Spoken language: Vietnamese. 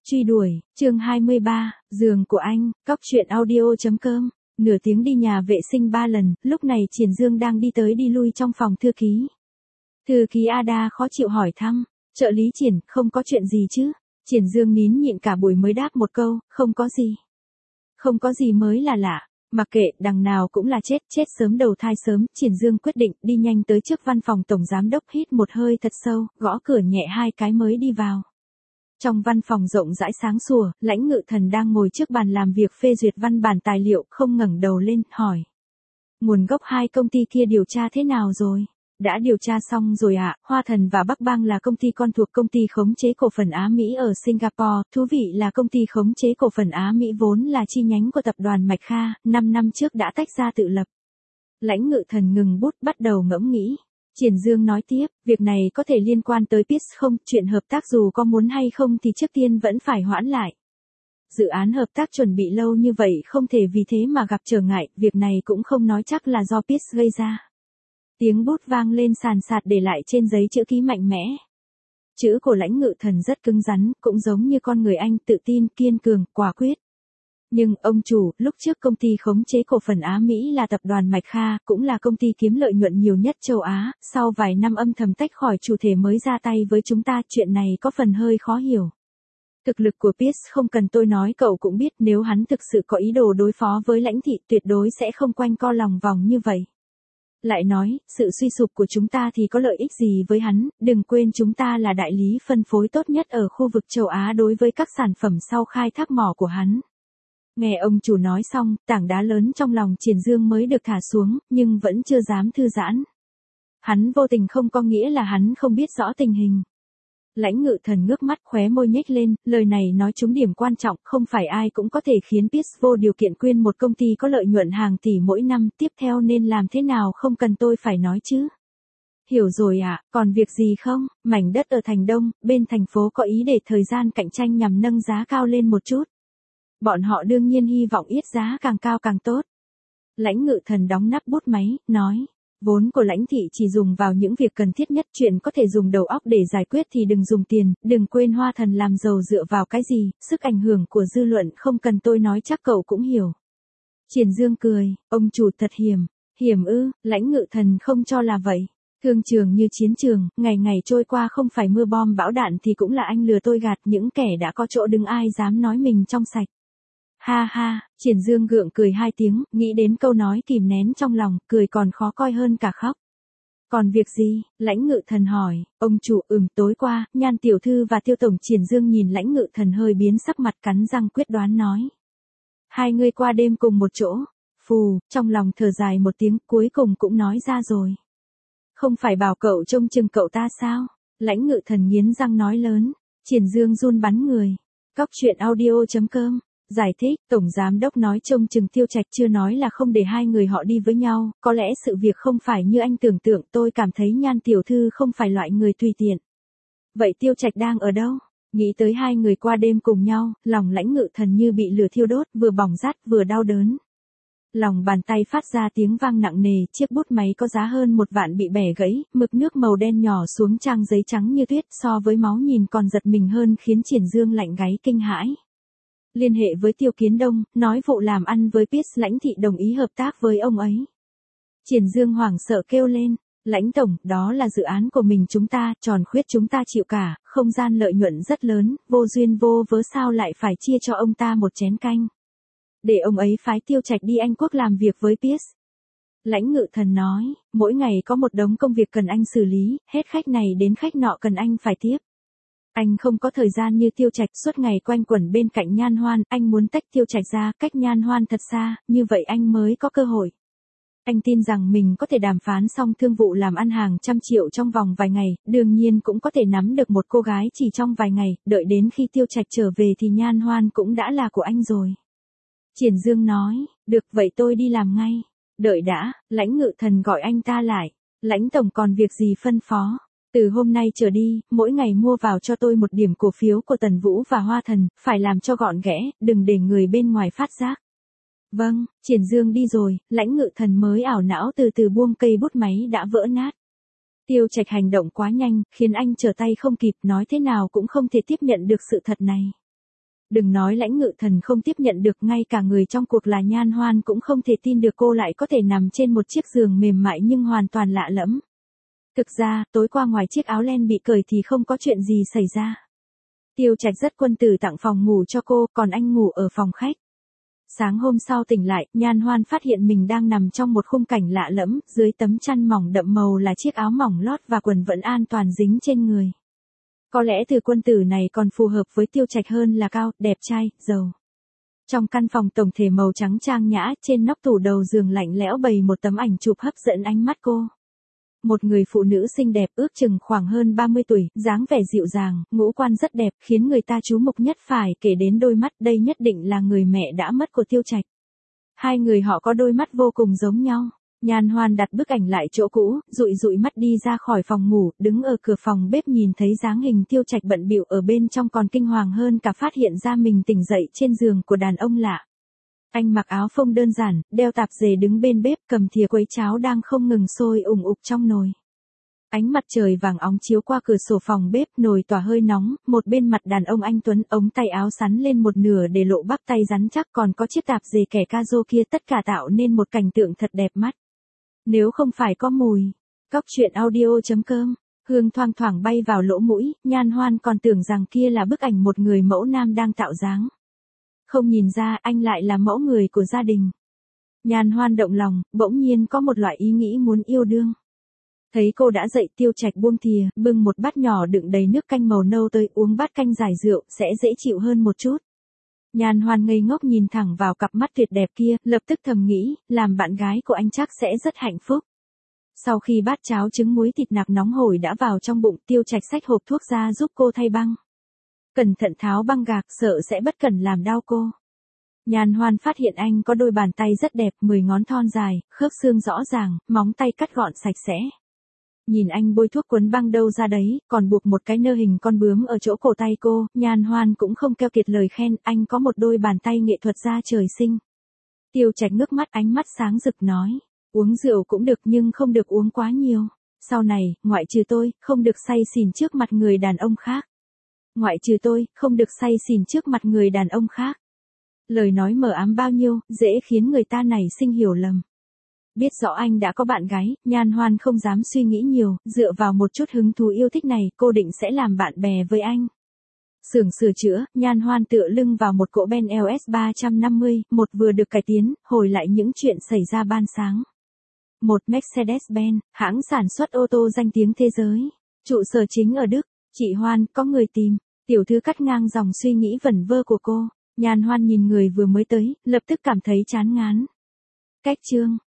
Truy đuổi, chương 23, giường của anh, cóc truyện audio.com. Nửa tiếng đi nhà vệ sinh 3 lần, lúc này Triển Dương đang đi tới đi lui trong phòng thư ký. Thư ký Ada khó chịu hỏi thăm, trợ lý Triển, không có chuyện gì chứ? Triển Dương nín nhịn cả buổi mới đáp một câu, không có gì. Không có gì mới là lạ, mặc kệ, đằng nào cũng là chết sớm đầu thai sớm, Triển Dương quyết định đi nhanh tới trước văn phòng tổng giám đốc, hít một hơi thật sâu, gõ cửa nhẹ 2 cái mới đi vào. Trong văn phòng rộng rãi sáng sủa, Lãnh Ngự Thần đang ngồi trước bàn làm việc phê duyệt văn bản tài liệu, không ngẩng đầu lên, hỏi. Nguồn gốc 2 công ty kia điều tra thế nào rồi? Đã điều tra xong rồi ạ. Hoa Thần và Bắc Bang là công ty con thuộc công ty khống chế cổ phần Á Mỹ ở Singapore, Thú Vị là công ty khống chế cổ phần Á Mỹ vốn là chi nhánh của tập đoàn Mạch Kha, 5 năm trước đã tách ra tự lập. Lãnh Ngự Thần ngừng bút, bắt đầu ngẫm nghĩ. Triển Dương nói tiếp, việc này có thể liên quan tới PIS không, chuyện hợp tác dù có muốn hay không thì trước tiên vẫn phải hoãn lại. Dự án hợp tác chuẩn bị lâu như vậy không thể vì thế mà gặp trở ngại, việc này cũng không nói chắc là do PIS gây ra. Tiếng bút vang lên sàn sạt để lại trên giấy chữ ký mạnh mẽ. Chữ của Lãnh Ngự Thần rất cứng rắn, cũng giống như con người anh, tự tin, kiên cường, quả quyết. Nhưng, ông chủ, lúc trước công ty khống chế cổ phần Á Mỹ là tập đoàn Mạch Kha, cũng là công ty kiếm lợi nhuận nhiều nhất châu Á, sau vài năm âm thầm tách khỏi chủ thể mới ra tay với chúng ta, chuyện này có phần hơi khó hiểu. Thực lực của PIS không cần tôi nói cậu cũng biết, nếu hắn thực sự có ý đồ đối phó với Lãnh thị tuyệt đối sẽ không quanh co lòng vòng như vậy. Lại nói, sự suy sụp của chúng ta thì có lợi ích gì với hắn, đừng quên chúng ta là đại lý phân phối tốt nhất ở khu vực châu Á đối với các sản phẩm sau khai thác mỏ của hắn. Nghe ông chủ nói xong, tảng đá lớn trong lòng Triển Dương mới được thả xuống, nhưng vẫn chưa dám thư giãn. Hắn vô tình không có nghĩa là hắn không biết rõ tình hình. Lãnh Ngự Thần ngước mắt, khóe môi nhếch lên, lời này nói trúng điểm quan trọng, không phải ai cũng có thể khiến PIS vô điều kiện quyên một công ty có lợi nhuận hàng tỷ mỗi năm, tiếp theo nên làm thế nào không cần tôi phải nói chứ. Hiểu rồi ạ, còn việc gì không? Mảnh đất ở thành Đông, bên thành phố có ý để thời gian cạnh tranh nhằm nâng giá cao lên một chút. Bọn họ đương nhiên hy vọng yết giá càng cao càng tốt. Lãnh Ngự Thần đóng nắp bút máy, nói. Vốn của Lãnh thị chỉ dùng vào những việc cần thiết nhất, chuyện có thể dùng đầu óc để giải quyết thì đừng dùng tiền, đừng quên Hoa Thần làm giàu dựa vào cái gì, sức ảnh hưởng của dư luận không cần tôi nói chắc cậu cũng hiểu. Triển Dương cười, ông chủ thật hiểm ư, Lãnh Ngự Thần không cho là vậy. Thương trường như chiến trường, ngày ngày trôi qua không phải mưa bom bão đạn thì cũng là anh lừa tôi gạt, những kẻ đã có chỗ đứng ai dám nói mình trong sạch. Ha ha, Triển Dương gượng cười 2 tiếng, nghĩ đến câu nói kìm nén trong lòng, cười còn khó coi hơn cả khóc. Còn việc gì? Lãnh Ngự Thần hỏi, ông chủ, tối qua, Nhan tiểu thư và Tiêu tổng. Triển Dương nhìn Lãnh Ngự Thần hơi biến sắc mặt, cắn răng quyết đoán nói. 2 người qua đêm cùng một chỗ, phù, trong lòng thở dài một tiếng, cuối cùng cũng nói ra rồi. Không phải bảo cậu trông chừng cậu ta sao? Lãnh Ngự Thần nghiến răng nói lớn, Triển Dương run bắn người. Cóc truyện audio.com. Giải thích, Tổng Giám Đốc nói trông chừng Tiêu Trạch, chưa nói là không để 2 người họ đi với nhau, có lẽ sự việc không phải như anh tưởng tượng, tôi cảm thấy Nhan tiểu thư không phải loại người tùy tiện. Vậy Tiêu Trạch đang ở đâu? Nghĩ tới 2 người qua đêm cùng nhau, lòng Lãnh Ngự Thần như bị lửa thiêu đốt, vừa bỏng rát vừa đau đớn. Lòng bàn tay phát ra tiếng vang nặng nề, chiếc bút máy có giá hơn 1 vạn bị bẻ gãy, mực nước màu đen nhỏ xuống trang giấy trắng như tuyết, so với máu nhìn còn giật mình hơn, khiến Triển Dương lạnh gáy kinh hãi. Liên hệ với Tiêu Kiến Đông, nói vụ làm ăn với PIS, Lãnh thị đồng ý hợp tác với ông ấy. Triển Dương hoảng sợ kêu lên, Lãnh tổng, đó là dự án của mình chúng ta, tròn khuyết chúng ta chịu cả, không gian lợi nhuận rất lớn, vô duyên vô vớ sao lại phải chia cho ông ta một chén canh. Để ông ấy phái Tiêu Trạch đi Anh Quốc làm việc với PIS. Lãnh Ngự Thần nói, mỗi ngày có một đống công việc cần anh xử lý, hết khách này đến khách nọ cần anh phải tiếp. Anh không có thời gian như Tiêu Trạch suốt ngày quanh quẩn bên cạnh Nhan Hoan, anh muốn tách Tiêu Trạch ra, cách Nhan Hoan thật xa, như vậy anh mới có cơ hội. Anh tin rằng mình có thể đàm phán xong thương vụ làm ăn hàng trăm triệu trong vòng vài ngày, đương nhiên cũng có thể nắm được một cô gái chỉ trong vài ngày, đợi đến khi Tiêu Trạch trở về thì Nhan Hoan cũng đã là của anh rồi. Triển Dương nói, được vậy tôi đi làm ngay. Đợi đã, Lãnh Ngự Thần gọi anh ta lại. Lãnh tổng còn việc gì phân phó? Từ hôm nay trở đi, mỗi ngày mua vào cho tôi 1 điểm cổ phiếu của Tần Vũ và Hoa Thần, phải làm cho gọn ghẽ, đừng để người bên ngoài phát giác. Vâng, Triển Dương đi rồi, Lãnh Ngự Thần mới ảo não từ từ buông cây bút máy đã vỡ nát. Tiêu Trạch hành động quá nhanh, khiến anh trở tay không kịp, nói thế nào cũng không thể tiếp nhận được sự thật này. Đừng nói Lãnh Ngự Thần không tiếp nhận được, ngay cả người trong cuộc là Nhan Hoan cũng không thể tin được cô lại có thể nằm trên một chiếc giường mềm mại nhưng hoàn toàn lạ lẫm. Thực ra, tối qua ngoài chiếc áo len bị cởi thì không có chuyện gì xảy ra. Tiêu Trạch rất quân tử tặng phòng ngủ cho cô, còn anh ngủ ở phòng khách. Sáng hôm sau tỉnh lại, Nhan Hoan phát hiện mình đang nằm trong một khung cảnh lạ lẫm, dưới tấm chăn mỏng đậm màu là chiếc áo mỏng lót và quần vẫn an toàn dính trên người. Có lẽ từ quân tử này còn phù hợp với Tiêu Trạch hơn là cao, đẹp trai, giàu. Trong căn phòng tổng thể màu trắng trang nhã, trên nóc tủ đầu giường lạnh lẽo bày một tấm ảnh chụp hấp dẫn ánh mắt cô. Một người phụ nữ xinh đẹp ước chừng khoảng hơn 30 tuổi, dáng vẻ dịu dàng, ngũ quan rất đẹp, khiến người ta chú mục nhất phải kể đến đôi mắt, đây nhất định là người mẹ đã mất của Tiêu Trạch. Hai người họ có đôi mắt vô cùng giống nhau. Nhan Hoan đặt bức ảnh lại chỗ cũ, dụi dụi mắt đi ra khỏi phòng ngủ, đứng ở cửa phòng bếp nhìn thấy dáng hình Tiêu Trạch bận bịu ở bên trong còn kinh hoàng hơn cả phát hiện ra mình tỉnh dậy trên giường của đàn ông lạ. Anh mặc áo phông đơn giản, đeo tạp dề đứng bên bếp cầm thìa quấy cháo đang không ngừng sôi ủng ục trong nồi. Ánh mặt trời vàng óng chiếu qua cửa sổ phòng bếp, nồi tỏa hơi nóng, một bên mặt đàn ông anh tuấn, ống tay áo sắn lên một nửa để lộ bắp tay rắn chắc, còn có chiếc tạp dề kẻ ca-rô kia, tất cả tạo nên một cảnh tượng thật đẹp mắt. Nếu không phải có mùi, cóc truyện audio.com, hương thoang thoảng bay vào lỗ mũi, Nhan Hoan còn tưởng rằng kia là bức ảnh một người mẫu nam đang tạo dáng. Không nhìn ra anh lại là mẫu người của gia đình. Nhan Hoan động lòng, bỗng nhiên có một loại ý nghĩ muốn yêu đương. Thấy cô đã dậy, Tiêu Trạch buông thìa, bưng một bát nhỏ đựng đầy nước canh màu nâu tới, uống bát canh giải rượu, sẽ dễ chịu hơn một chút. Nhan Hoan ngây ngốc nhìn thẳng vào cặp mắt tuyệt đẹp kia, lập tức thầm nghĩ, làm bạn gái của anh chắc sẽ rất hạnh phúc. Sau khi bát cháo trứng muối thịt nạc nóng hổi đã vào trong bụng, Tiêu Trạch xách hộp thuốc ra giúp cô thay băng. Cẩn thận tháo băng gạc, sợ sẽ bất cẩn làm đau cô. Nhan Hoan phát hiện anh có đôi bàn tay rất đẹp, 10 ngón thon dài, khớp xương rõ ràng, móng tay cắt gọn sạch sẽ. Nhìn anh bôi thuốc quấn băng đâu ra đấy, còn buộc một cái nơ hình con bướm ở chỗ cổ tay cô, Nhan Hoan cũng không keo kiệt lời khen, anh có một đôi bàn tay nghệ thuật gia trời sinh. Tiêu Trạch ngước mắt, ánh mắt sáng rực nói, uống rượu cũng được nhưng không được uống quá nhiều. Sau này, ngoại trừ tôi, không được say xỉn trước mặt người đàn ông khác. Ngoại trừ tôi, không được say xỉn trước mặt người đàn ông khác. Lời nói mờ ám bao nhiêu, dễ khiến người ta nảy sinh hiểu lầm. Biết rõ anh đã có bạn gái, Nhan Hoan không dám suy nghĩ nhiều, dựa vào một chút hứng thú yêu thích này, cô định sẽ làm bạn bè với anh. Xưởng sửa chữa, Nhan Hoan tựa lưng vào một cỗ Ben LS 350, một vừa được cải tiến, hồi lại những chuyện xảy ra ban sáng. Một Mercedes-Benz, hãng sản xuất ô tô danh tiếng thế giới. Trụ sở chính ở Đức. Chị Hoan, có người tìm. Tiểu thư cắt ngang dòng suy nghĩ vẩn vơ của cô. Nhan Hoan nhìn người vừa mới tới, lập tức cảm thấy chán ngán. Cách chương.